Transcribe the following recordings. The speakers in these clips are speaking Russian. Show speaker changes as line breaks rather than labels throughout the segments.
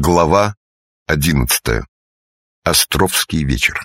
Глава 11. Островский вечер.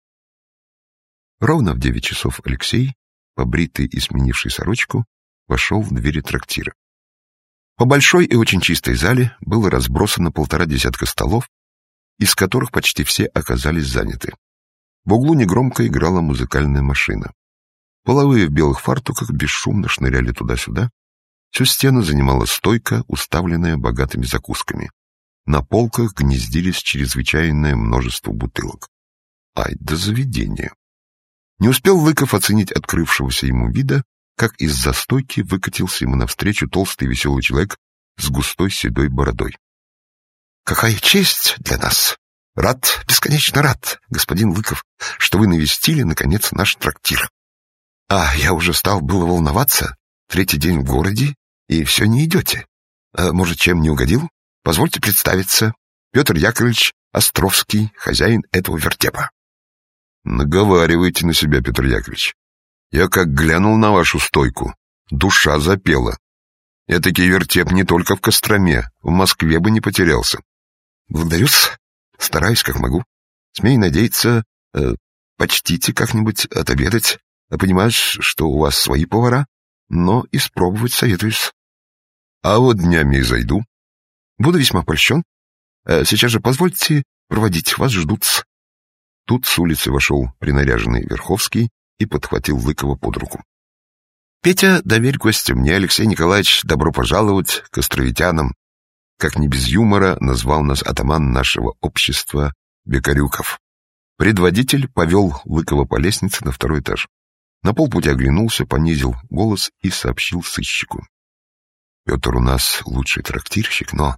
Ровно в 9 часов Алексей, побритый и сменивший сорочку, вошел в двери трактира. По большой и очень чистой зале было разбросано 1,5 десятка столов, из которых почти все оказались заняты. В углу негромко играла музыкальная машина. Половые в белых фартуках бесшумно шныряли туда-сюда. Всю стену занимала стойка, уставленная богатыми закусками. На полках гнездились чрезвычайное множество бутылок. Ай да заведение! Не успел Лыков оценить открывшегося ему вида, как из-за стойки выкатился ему навстречу толстый веселый человек с густой седой бородой. — Какая честь для нас! Рад, бесконечно рад, господин Лыков, что вы навестили, наконец, наш трактир. Я уже стал было волноваться. 3-й день в городе, и все не идете. Может, чем не угодил? Позвольте представиться. Петр Яковлевич Островский, хозяин этого вертепа. Наговаривайте на себя, Петр Яковлевич. Я как глянул на вашу стойку, душа запела. Этакий вертеп не только в Костроме, в Москве бы не потерялся. Благодарю-с, стараюсь как могу. Смею надеяться, почтите как-нибудь отобедать. Понимаешь, что у вас свои повара, но испробовать советуюсь. А вот днями и зайду. Буду весьма польщен. Сейчас же позвольте проводить, вас ждут. Тут с улицы вошел принаряженный Верховский и подхватил Лыкова под руку. — Петя, доверь гостя мне, Алексей Николаевич, добро пожаловать к островитянам. Как не без юмора назвал нас атаман нашего общества Бекарюков. Предводитель повел Лыкова по лестнице на 2-й этаж. На полпути оглянулся, понизил голос и сообщил сыщику. — Петр у нас лучший трактирщик, но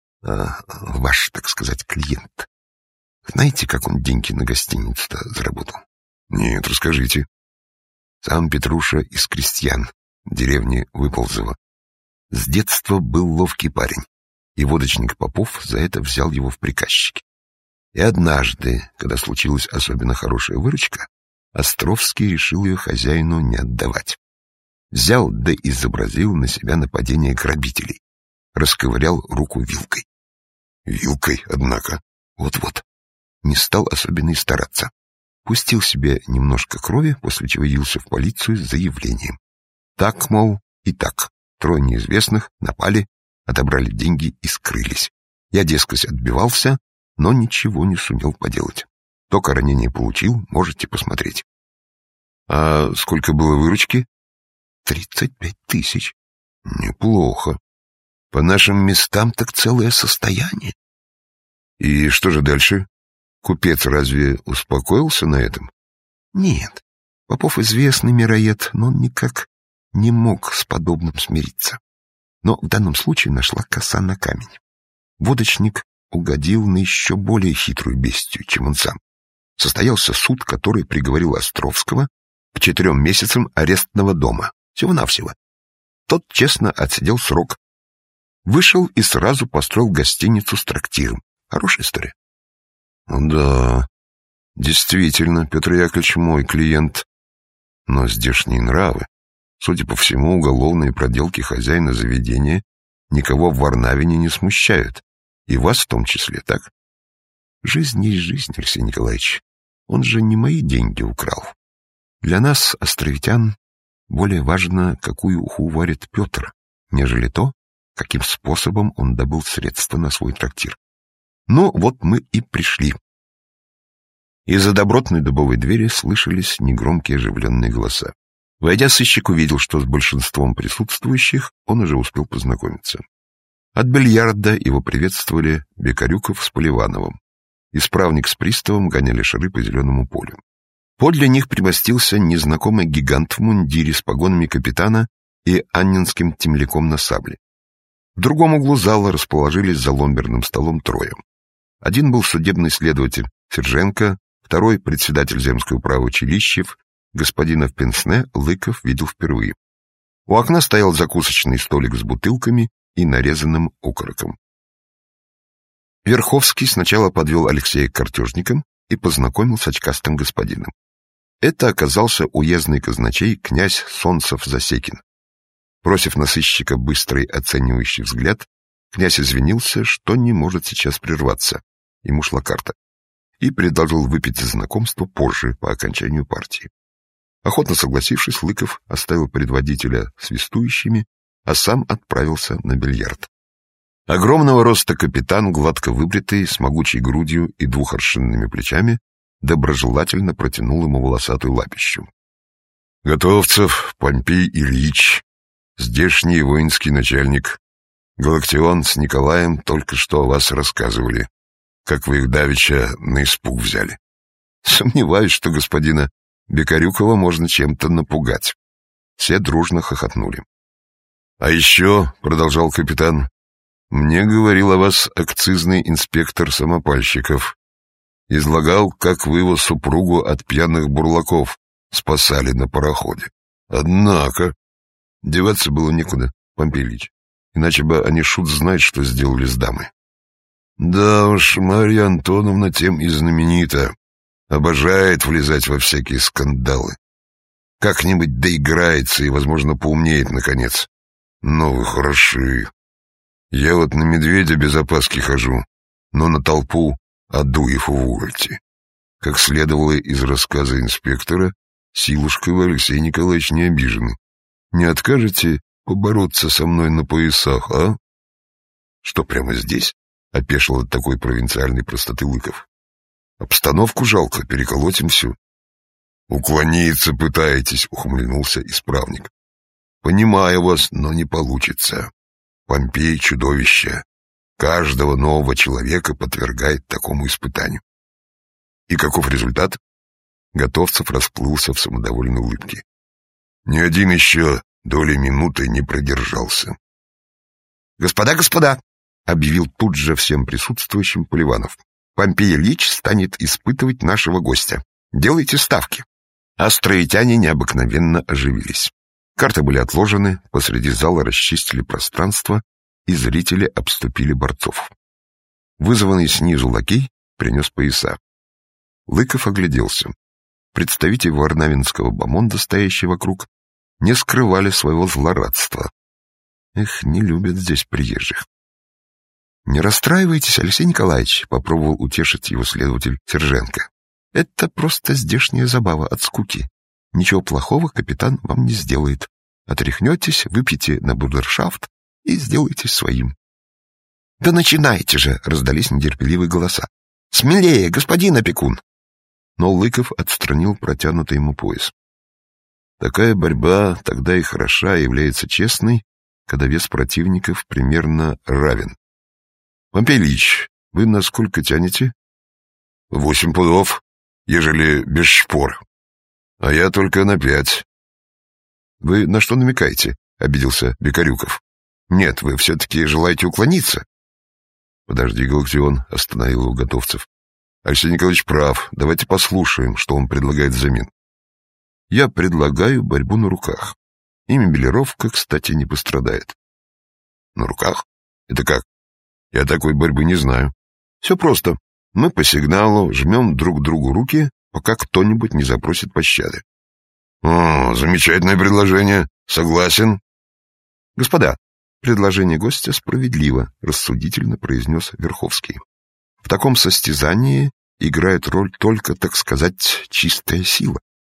ваш, так сказать, клиент. Знаете, как он деньги на гостиницу-то заработал? — Нет, расскажите. Сам Петруша из крестьян, деревни Выползово. С детства был ловкий парень, и водочник Попов за это взял его в приказчики. И однажды, когда случилась особенно хорошая выручка, Островский решил ее хозяину не отдавать. Взял да изобразил на себя нападение грабителей. Расковырял руку вилкой. Вилкой, однако. Вот-вот. Не стал особенно и стараться. Пустил себе немножко крови, после чего явился в полицию с заявлением. Так, мол, и так. 3 неизвестных напали, отобрали деньги и скрылись. Я, дескать, отбивался, но ничего не сумел поделать. Только ранение получил, можете посмотреть. А сколько было выручки? 35 000. Неплохо. По нашим местам так целое состояние. И что же дальше? Купец разве успокоился на этом? Нет. Попов известный мироед, но он никак не мог с подобным смириться. Но в данном случае нашла коса на камень. Водочник угодил на еще более хитрую бестию, чем он сам. Состоялся суд, который приговорил Островского к 4 месяцам арестного дома. Всего-навсего. Тот честно отсидел срок. Вышел и сразу построил гостиницу с трактиром. Хорошая история. Да, действительно, Петр Яковлевич мой клиент. Но здешние нравы, судя по всему, уголовные проделки хозяина заведения никого в Варнавине не смущают. И вас в том числе, так? Жизнь есть жизнь, Алексей Николаевич. Он же не мои деньги украл. Для нас, островитян, более важно, какую уху варит Петр, нежели то, каким способом он добыл средства на свой трактир. Ну, вот мы и пришли. Из-за добротной дубовой двери слышались негромкие оживленные голоса. Войдя, сыщик увидел, что с большинством присутствующих он уже успел познакомиться. От бильярда его приветствовали Бекарюков с Поливановым. Исправник с приставом гоняли шары по зеленому полю. Подле них примостился незнакомый гигант в мундире с погонами капитана и аннинским темляком на сабле. В другом углу зала расположились за ломберным столом 3. Один был судебный следователь Серженко, второй — председатель земского управы Челищев, господина в пенсне Лыков видел впервые. У окна стоял закусочный столик с бутылками и нарезанным окороком. Верховский сначала подвел Алексея к картежникам и познакомил с очкастым господином. Это оказался уездный казначей князь Солнцев-Засекин. Бросив на сыщика быстрый оценивающий взгляд, Князь извинился, что не может сейчас прерваться. Ему шла карта. И предложил выпить за знакомство позже, по окончанию партии. Охотно согласившись, Лыков оставил предводителя свистующими, а сам отправился на бильярд. Огромного роста капитан, гладко выбритый, с могучей грудью и двухоршинными плечами, доброжелательно протянул ему волосатую лапищу. — Готовцев Помпей Ильич, здешний воинский начальник. Галактион с Николаем только что о вас рассказывали, как вы их давеча на испуг взяли. Сомневаюсь, что господина Бекарюкова можно чем-то напугать. Все дружно хохотнули. — А еще, — продолжал капитан, — мне говорил о вас акцизный инспектор Самопальщиков. Излагал, как вы его супругу от пьяных бурлаков спасали на пароходе. Однако деваться было некуда, Помпей Ильич, иначе бы они шут знает, что сделали с дамой. Да уж, Марья Антоновна тем и знаменита. Обожает влезать во всякие скандалы. Как-нибудь доиграется и, возможно, поумнеет, наконец. Но вы хороши. Я вот на медведя без опаски хожу, но на толпу Адуев увольте. Как следовало из рассказа инспектора, силушкой вы, Алексей Николаевич, не обижены. Не откажете побороться со мной на поясах, а? Что, прямо здесь? — опешил от такой провинциальной простоты Лыков. Обстановку жалко, переколотим всю. Уклониться пытаетесь, — ухмыльнулся исправник. Понимаю вас, но не получится. Помпей — чудовище. Каждого нового человека подвергает такому испытанию. И каков результат? Готовцев расплылся в самодовольной улыбке. Ни один еще доли минуты не продержался. «Господа, господа!» — объявил тут же всем присутствующим Поливанов. «Помпей Ильич станет испытывать нашего гостя. Делайте ставки». Остроитяне необыкновенно оживились. Карты были отложены, посреди зала расчистили пространство, и зрители обступили борцов. Вызванный снизу лакей принес пояса. Лыков огляделся. Представители варнавинского бомонда, стоящие вокруг, не скрывали своего злорадства. Эх, не любят здесь приезжих. — Не расстраивайтесь, Алексей Николаевич, — попробовал утешить его следователь Серженко. — Это просто здешняя забава от скуки. Ничего плохого капитан вам не сделает. Отряхнетесь, выпьете на брудершафт и сделаетесь своим. — Да начинайте же! — раздались нетерпеливые голоса. — Смелее, господин опекун! Но Лыков отстранил протянутый ему пояс. Такая борьба тогда и хороша, является честной, когда вес противников примерно равен. — Помпей Ильич, вы на сколько тянете? — 8 пудов, ежели без шпор. А я только на 5. — Вы на что намекаете? — обиделся Бекарюков. — Нет, вы все-таки желаете уклониться? — Подожди, Галактион, — остановил его Готовцев. — Алексей Николаевич прав, давайте послушаем, что он предлагает взамен. — Я предлагаю борьбу на руках. И мебелировка, кстати, не пострадает. — На руках? Это как? Я такой борьбы не знаю. Все просто. Мы по сигналу жмем друг другу руки, пока кто-нибудь не запросит пощады. — О, замечательное предложение. Согласен. — Господа, предложение гостя справедливо, — рассудительно произнес Верховский. В таком состязании играет роль только, так сказать, чистая сила.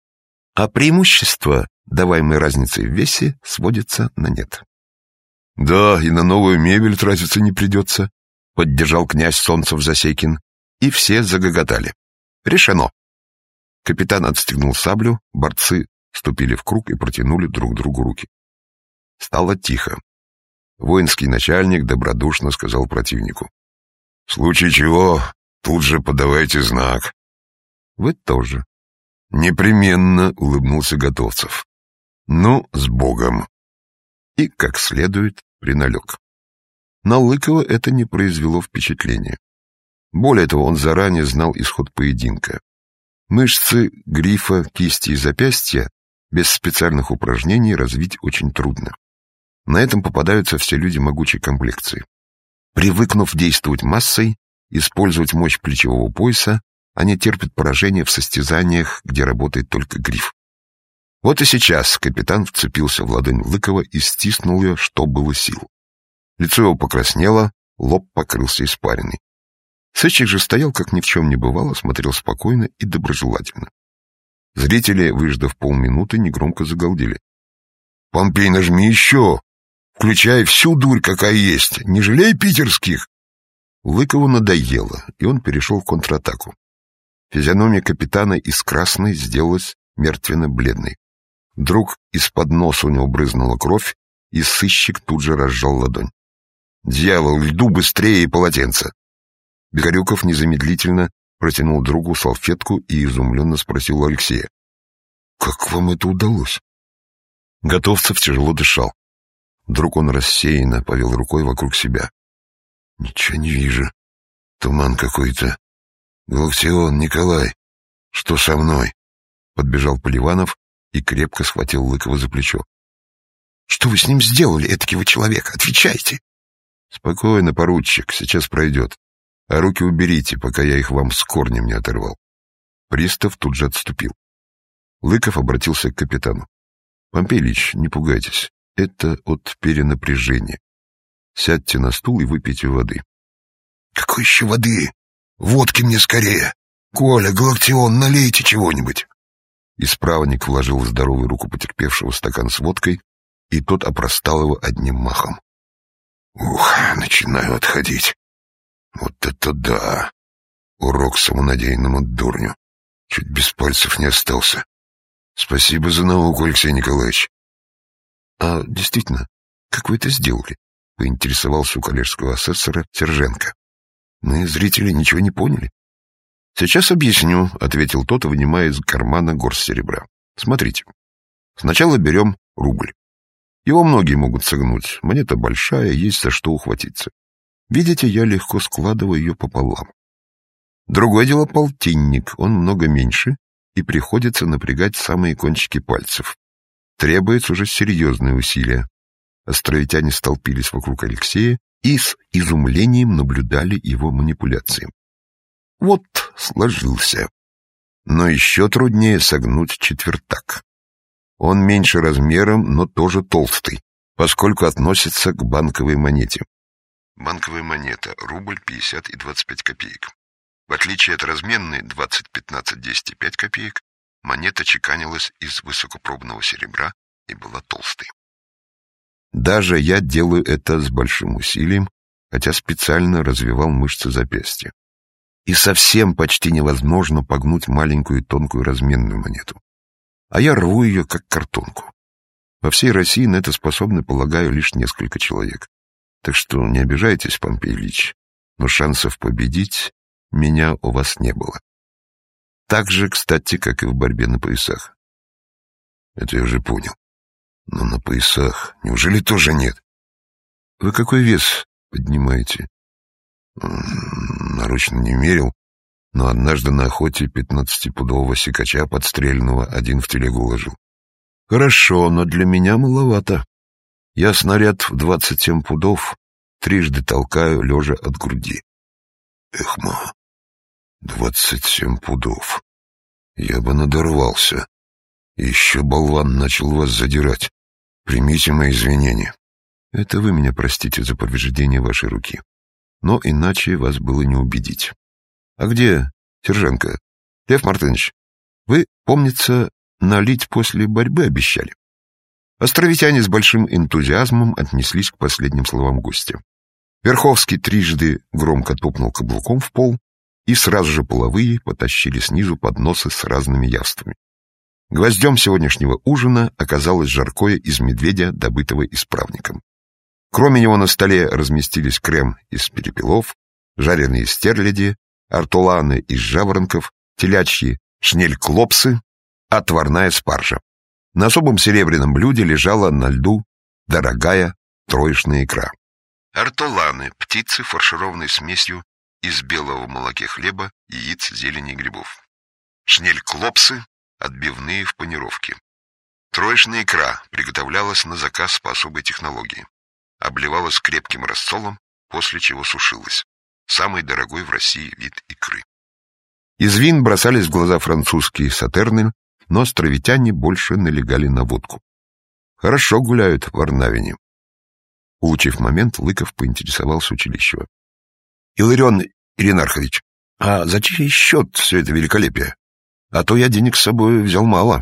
А преимущество, даваемой разницей в весе, сводится на нет. — Да, и на новую мебель тратиться не придется, — поддержал князь Солнцев-Засекин, и все загоготали. — Решено. Капитан отстегнул саблю, борцы вступили в круг и протянули друг другу руки. Стало тихо. Воинский начальник добродушно сказал противнику: — В случае чего, тут же подавайте знак. — Вы тоже. — Непременно, — улыбнулся Готовцев. — Ну, с Богом. И, как следует, приналег. На Лыкова это не произвело впечатления. Более того, он заранее знал исход поединка. Мышцы грифа, кисти и запястья без специальных упражнений развить очень трудно. На этом попадаются все люди могучей комплекции. Привыкнув действовать массой, использовать мощь плечевого пояса, они терпят поражение в состязаниях, где работает только гриф. Вот и сейчас капитан вцепился в ладонь Лыкова и стиснул ее, что было сил. Лицо его покраснело, лоб покрылся испариной. Сыщик же стоял, как ни в чем не бывало, смотрел спокойно и доброжелательно. Зрители, выждав полминуты, негромко загалдели. «Помпей, нажми еще! Включай всю дурь, какая есть! Не жалей питерских!» Лыкову надоело, и он перешел в контратаку. Физиономия капитана из красной сделалась мертвенно-бледной. Вдруг из-под носа у него брызнула кровь, и сыщик тут же разжал ладонь. «Дьявол, льду быстрее и полотенце!» Бекарюков незамедлительно протянул другу салфетку и изумленно спросил у Алексея. «Как вам это удалось?» Готовцев тяжело дышал. Вдруг он рассеянно повел рукой вокруг себя. «Ничего не вижу. Туман какой-то. Галактион, Николай, что со мной?» Подбежал Поливанов и крепко схватил Лыкова за плечо. «Что вы с ним сделали, этакого человека? Отвечайте!» «Спокойно, поручик, сейчас пройдет. А руки уберите, пока я их вам с корнем не оторвал». Пристав тут же отступил. Лыков обратился к капитану. «Помпей Ильич, не пугайтесь. Это от перенапряжения. Сядьте на стул и выпейте воды». «Какой еще воды? Водки мне скорее! Коля, Галактион, налейте чего-нибудь!» Исправник вложил в здоровую руку потерпевшего стакан с водкой, и тот опростал его одним махом. «Ух, начинаю отходить. Вот это да! Урок самонадеянному дурню. Чуть без пальцев не остался. Спасибо за науку, Алексей Николаевич». «А действительно, как вы это сделали?» — поинтересовался у коллежского асессора Серженко. «Мы, зрители, ничего не поняли». «Сейчас объясню», — ответил тот, вынимая из кармана горсть серебра. «Смотрите. Сначала берем рубль. Его многие могут согнуть. Монета большая, есть за что ухватиться. Видите, я легко складываю ее пополам. Другое дело полтинник. Он много меньше, и приходится напрягать самые кончики пальцев. Требуется уже серьезные усилия». Островитяне столпились вокруг Алексея и с изумлением наблюдали его манипуляции. Вот сложился. Но еще труднее согнуть четвертак. Он меньше размером, но тоже толстый, поскольку относится к банковой монете. Банковая монета — рубль, 50 и 25 копеек. В отличие от разменной 20, 15, 10 и 5 копеек, монета чеканилась из высокопробного серебра и была толстой. Даже я делаю это с большим усилием, хотя специально развивал мышцы запястья. И совсем почти невозможно погнуть маленькую тонкую разменную монету. А я рву ее, как картонку. Во всей России на это способны, полагаю, лишь несколько человек. Так что не обижайтесь, Помпей Ильич, но шансов победить меня у вас не было. Так же, кстати, как и в борьбе на поясах. Это я уже понял. Но на поясах неужели тоже нет? Вы какой вес поднимаете? Наручно не мерил, но однажды на охоте 15-пудового сикача подстреленного один в телегу уложил. Хорошо, но для меня маловато. Я снаряд в 27 пудов трижды толкаю, лежа от груди. Эхма, 27 пудов. Я бы надорвался. Еще болван начал вас задирать. Примите мои извинения. Это вы меня простите за повреждение вашей руки. Но иначе вас было не убедить. А где Серженко? Лев Мартынович, вы, помнится, налить после борьбы обещали. Островитяне с большим энтузиазмом отнеслись к последним словам гостя. Верховский трижды громко топнул каблуком в пол, и сразу же половые потащили снизу подносы с разными явствами. Гвоздем сегодняшнего ужина оказалось жаркое из медведя, добытого исправником. Кроме него на столе разместились крем из перепелов, жареные стерляди, ортоланы из жаворонков, телячьи шнель-клопсы, отварная спаржа. На особом серебряном блюде лежала на льду дорогая троечная икра. Ортоланы — птицы, фаршированные смесью из белого молоке хлеба, яиц, зелени и грибов. Шнель-клопсы — отбивные в панировке. Троечная икра приготовлялась на заказ по особой технологии. Обливалась крепким рассолом, после чего сушилась. Самый дорогой в России вид икры. Из вин бросались в глаза французские сатерны, но островитяне больше налегали на водку. Хорошо гуляют в Арнавине. Улучив момент, Лыков поинтересовался у Челищева. Илларион Иринархович, а за чей счет все это великолепие? А то я денег с собой взял мало.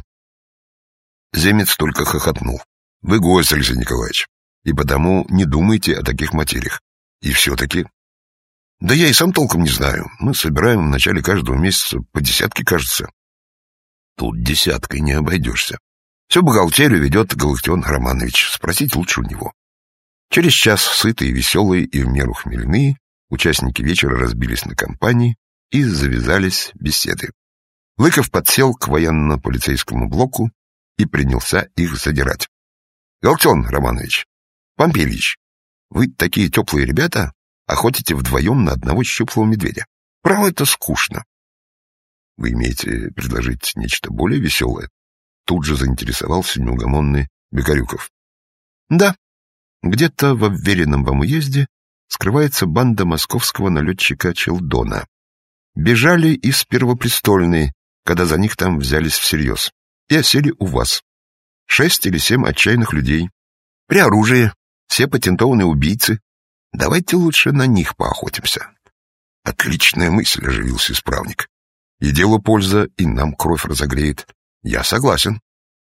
Земец только хохотнул. Вы гость, Алексей Николаевич, и потому не думайте о таких материях. И все-таки... Да я и сам толком не знаю. Мы собираем в начале каждого месяца по 10, кажется. Тут 10 не обойдешься. Всю бухгалтерию ведет Галактион Романович. Спросить лучше у него. Через час, сытые, веселые и в меру хмельные, участники вечера разбились на компании и завязались беседы. Лыков подсел к военно-полицейскому блоку и принялся их задирать. Галактион Романович, Помпей Ильич, вы такие теплые ребята, охотите вдвоем на одного щуплого медведя. Право, это скучно. Вы имеете предложить нечто более веселое? Тут же заинтересовался неугомонный Бекарюков. Да, где-то в обверенном вам уезде скрывается банда московского налетчика Челдона. Бежали из Первопрестольной, когда за них там взялись всерьез, и осели у вас. 6 или 7 отчаянных людей. При оружии, все патентованные убийцы. Давайте лучше на них поохотимся. Отличная мысль, оживился исправник. И делу польза, и нам кровь разогреет. Я согласен.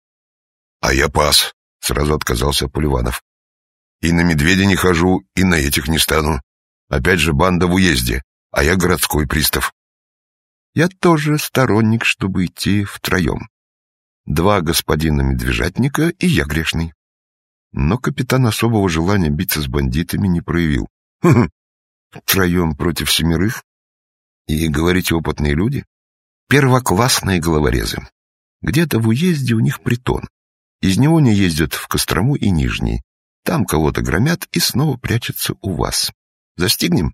А я пас, сразу отказался Поливанов. И на медведя не хожу, и на этих не стану. Опять же банда в уезде, а я городской пристав. Я тоже сторонник, чтобы идти втроем. 2 господина медвежатника и я грешный. Но капитан особого желания биться с бандитами не проявил. Втроем против 7? И, говорите, опытные люди? Первоклассные головорезы. Где-то в уезде у них притон. Из него они ездят в Кострому и Нижний. Там кого-то громят и снова прячутся у вас. Застигнем?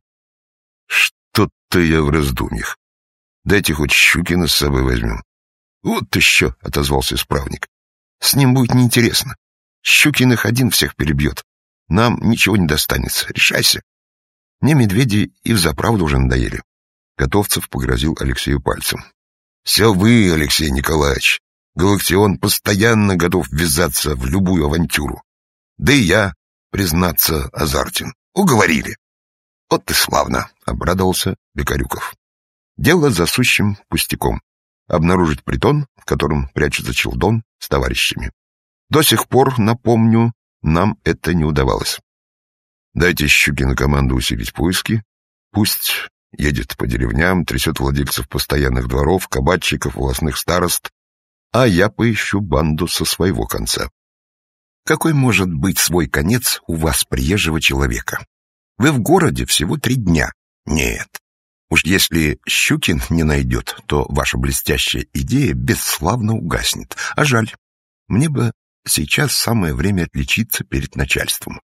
Что-то я в раздумьях. Дайте хоть Щукина с собой возьмем. Вот еще, отозвался исправник. С ним будет неинтересно. Щукин их один всех перебьет. Нам ничего не достанется. Решайся. Мне медведи и взаправду уже надоели. Готовцев погрозил Алексею пальцем. Все вы, Алексей Николаевич. Галактион постоянно готов ввязаться в любую авантюру. Да и я, признаться, азартен. Уговорили. Вот и славно, обрадовался Бекарюков. Дело за сущим пустяком. Обнаружить притон, в котором прячется Челдон с товарищами. До сих пор, напомню, нам это не удавалось. Дайте Щукину команду усилить поиски. Пусть едет по деревням, трясет владельцев постоянных дворов, кабачиков, волостных старост, а я поищу банду со своего конца. Какой может быть свой конец у вас, приезжего человека? Вы в городе всего 3 дня. Нет. Уж если Щукин не найдет, то ваша блестящая идея бесславно угаснет. А жаль. Мне бы сейчас самое время отличиться перед начальством.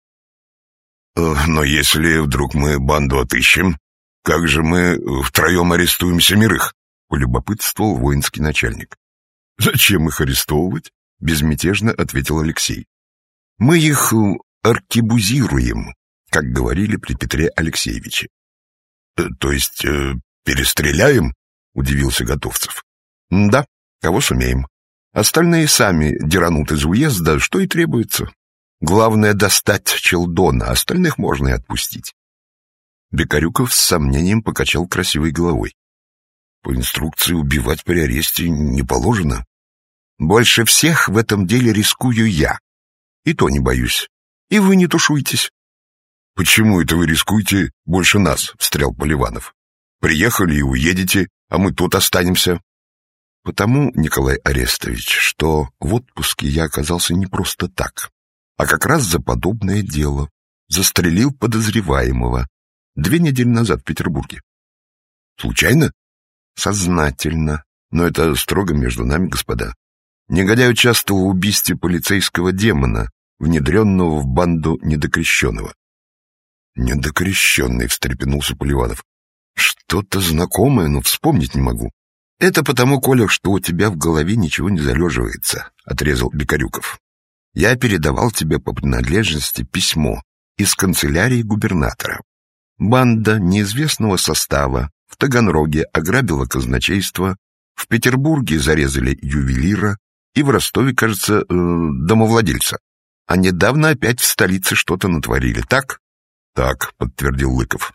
Но если вдруг мы банду отыщем, как же мы втроем арестуем 7? Полюбопытствовал воинский начальник. Зачем их арестовывать? Безмятежно ответил Алексей. Мы их аркебузируем, как говорили при Петре Алексеевиче. То есть перестреляем? Удивился Готовцев. Да, кого сумеем. Остальные сами деранут из уезда, что и требуется. Главное достать Челдона, остальных можно и отпустить. Бекарюков с сомнением покачал красивой головой. По инструкции убивать при аресте не положено. Больше всех в этом деле рискую я. И то не боюсь. И вы не тушуйтесь. Почему это вы рискуете больше нас? Встрял Поливанов. Приехали и уедете, а мы тут останемся. Потому, Николай Арестович, что в отпуске я оказался не просто так, а как раз за подобное дело. Застрелил подозреваемого 2 недели назад в Петербурге. Случайно? Сознательно. Но это строго между нами, господа. Негодяй участвовал в убийстве полицейского демона, внедренного в банду недокрещенного. Недокрещенный, встрепенулся Поливанов. Что-то знакомое, но вспомнить не могу. Это потому, Коля, что у тебя в голове ничего не залеживается, отрезал Бекарюков. Я передавал тебе по принадлежности письмо из канцелярии губернатора. Банда неизвестного состава в Таганроге ограбила казначейство, в Петербурге зарезали ювелира и в Ростове, кажется, домовладельца. А недавно опять в столице что-то натворили, так? Так, подтвердил Лыков.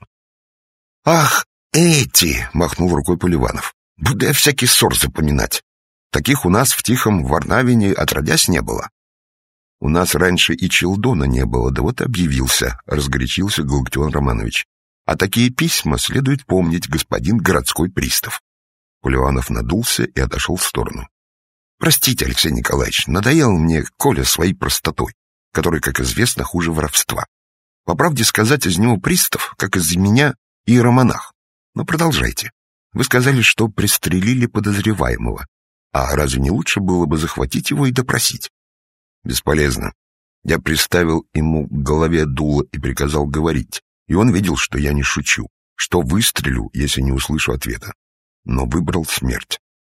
Ах, эти, махнул рукой Поливанов. Буду я всякий ссор запоминать. Таких у нас в Тихом Варнавине отродясь не было. У нас раньше и Челдона не было, да вот объявился, разгорячился Галактион Романович. А такие письма следует помнить, господин городской пристав. Поливанов надулся и отошел в сторону. Простите, Алексей Николаевич, надоел мне Коля своей простотой, которая, как известно, хуже воровства. По правде сказать, из него пристав, как из меня иеромонах. Но продолжайте. Вы сказали, что пристрелили подозреваемого. А разве не лучше было бы захватить его и допросить? Бесполезно. Я приставил ему к голове дуло и приказал говорить. И он видел, что я не шучу, что выстрелю, если не услышу ответа. Но выбрал смерть.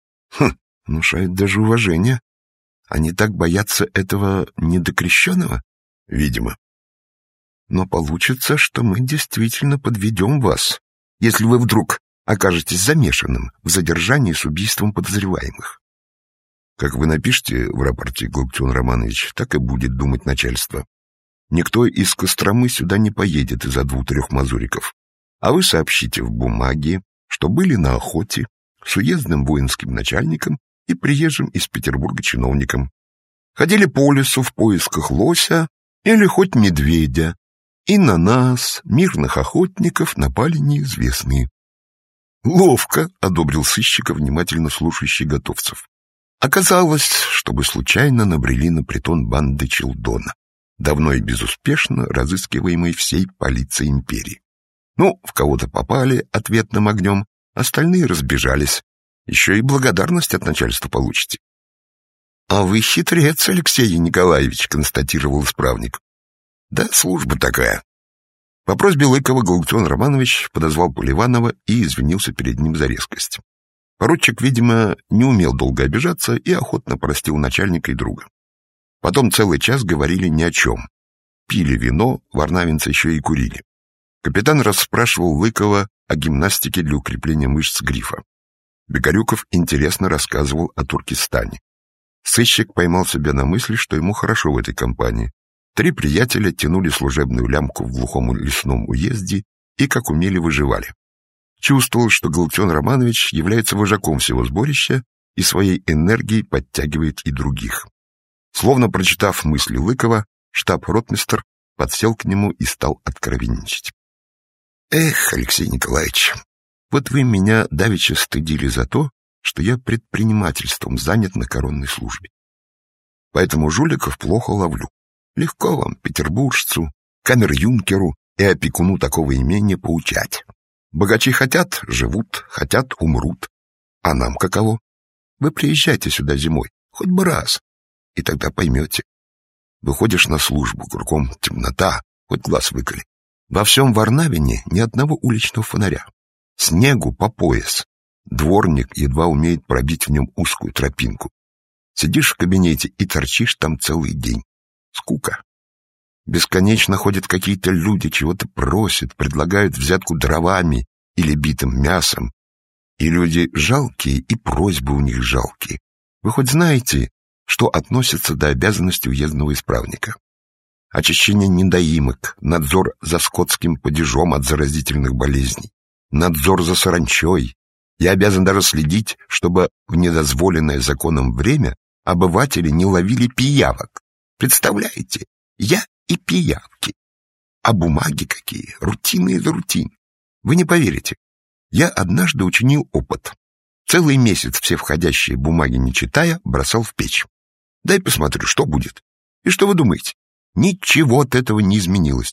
Внушает даже уважение. Они так боятся этого недокрещенного? Видимо. Но получится, что мы действительно подведем вас, если вы вдруг окажетесь замешанным в задержании с убийством подозреваемых. Как вы напишите в рапорте, Галактион Романович, так и будет думать начальство. Никто из Костромы сюда не поедет из-за 2-3 мазуриков. А вы сообщите в бумаге, что были на охоте с уездным воинским начальником и приезжим из Петербурга чиновником. Ходили по лесу в поисках лося или хоть медведя, и на нас, мирных охотников, напали неизвестные. Ловко, — одобрил сыщика, внимательно слушающий готовцев. Оказалось, что вы случайно набрели на притон банды Челдона, давно и безуспешно разыскиваемой всей полицией империи. Ну, в кого-то попали ответным огнем, остальные разбежались. Еще и благодарность от начальства получите. — А вы хитрец, Алексей Николаевич, — констатировал исправник. — Да, служба такая. По просьбе Лыкова Галактион Романович подозвал Поливанова и извинился перед ним за резкость. Поручик, видимо, не умел долго обижаться и охотно простил начальника и друга. Потом целый час говорили ни о чем. Пили вино, варнавинцы еще и курили. Капитан расспрашивал Лыкова о гимнастике для укрепления мышц грифа. Бекарюков интересно рассказывал о Туркестане. Сыщик поймал себя на мысли, что ему хорошо в этой компании. 3 приятеля тянули служебную лямку в глухом лесном уезде и, как умели, выживали. Чувствовал, что Галактион Романович является вожаком всего сборища и своей энергией подтягивает и других. Словно прочитав мысли Лыкова, штаб-ротмистр подсел к нему и стал откровенничать. «Эх, Алексей Николаевич, вот вы меня давеча стыдили за то, что я предпринимательством занят на коронной службе. Поэтому жуликов плохо ловлю. Легко вам, петербуржцу, камер-юнкеру и опекуну такого имения поучать. Богачи хотят — живут, хотят — умрут. А нам каково? Вы приезжайте сюда зимой, хоть бы раз, и тогда поймете. Выходишь на службу, кругом темнота, хоть глаз выколи. Во всем Варнавине ни одного уличного фонаря. Снегу по пояс. Дворник едва умеет пробить в нем узкую тропинку. Сидишь в кабинете и торчишь там целый день. Скука. Бесконечно ходят какие-то люди, чего-то просят, предлагают взятку дровами или битым мясом. И люди жалкие, и просьбы у них жалкие. Вы хоть знаете, что относится до обязанности уездного исправника? Очищение недоимок, надзор за скотским падежом от заразительных болезней, надзор за саранчой. Я обязан даже следить, чтобы в недозволенное законом время обыватели не ловили пиявок. Представляете, я и пиявки. А бумаги какие, рутины из рутин. Вы не поверите, я однажды учинил опыт. Целый месяц все входящие бумаги не читая, бросал в печь. Дай посмотрю, что будет. И что вы думаете? Ничего от этого не изменилось.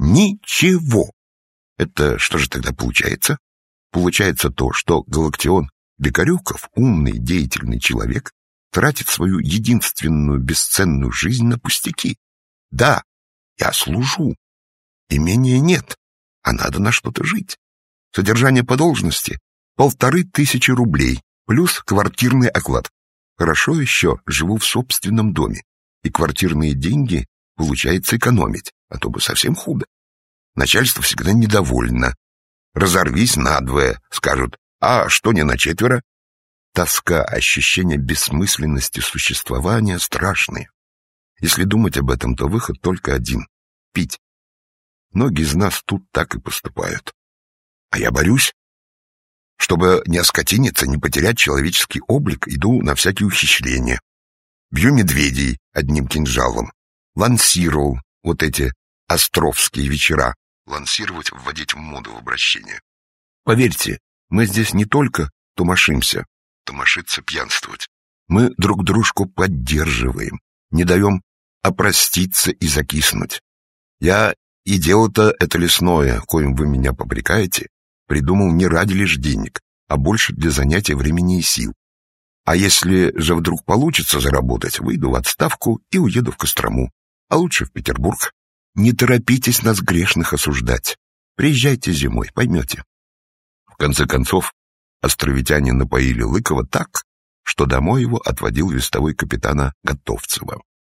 Ничего. Это что же тогда получается? Получается то, что Галактион Бекарюков, умный, деятельный человек, тратит свою единственную бесценную жизнь на пустяки. Да, я служу. Имения нет, а надо на что-то жить. Содержание по должности — 1500 рублей, плюс квартирный оклад. Хорошо еще живу в собственном доме, и квартирные деньги получается экономить, а то бы совсем худо. Начальство всегда недовольно. Разорвись надвое, скажут, а что не на 4? Тоска, ощущение бессмысленности существования страшные. Если думать об этом, то выход только один — пить. Многие из нас тут так и поступают. А я борюсь. Чтобы не оскотиниться, не потерять человеческий облик, иду на всякие ухищрения. Бью медведей одним кинжалом. Лансирую вот эти островские вечера. Лансировать, вводить в моду, в обращение. Поверьте, мы здесь не только тумашимся, тумашиться, пьянствовать. Мы друг дружку поддерживаем, не даем опроститься и закиснуть. Я и дело-то это лесное, коим вы меня попрекаете, придумал не ради лишь денег, а больше для занятия времени и сил. А если же вдруг получится заработать, выйду в отставку и уеду в Кострому, а лучше в Петербург. Не торопитесь нас, грешных, осуждать. Приезжайте зимой, поймете. В конце концов, островитяне напоили Лыкова так, что домой его отводил вестовой капитана Готовцева.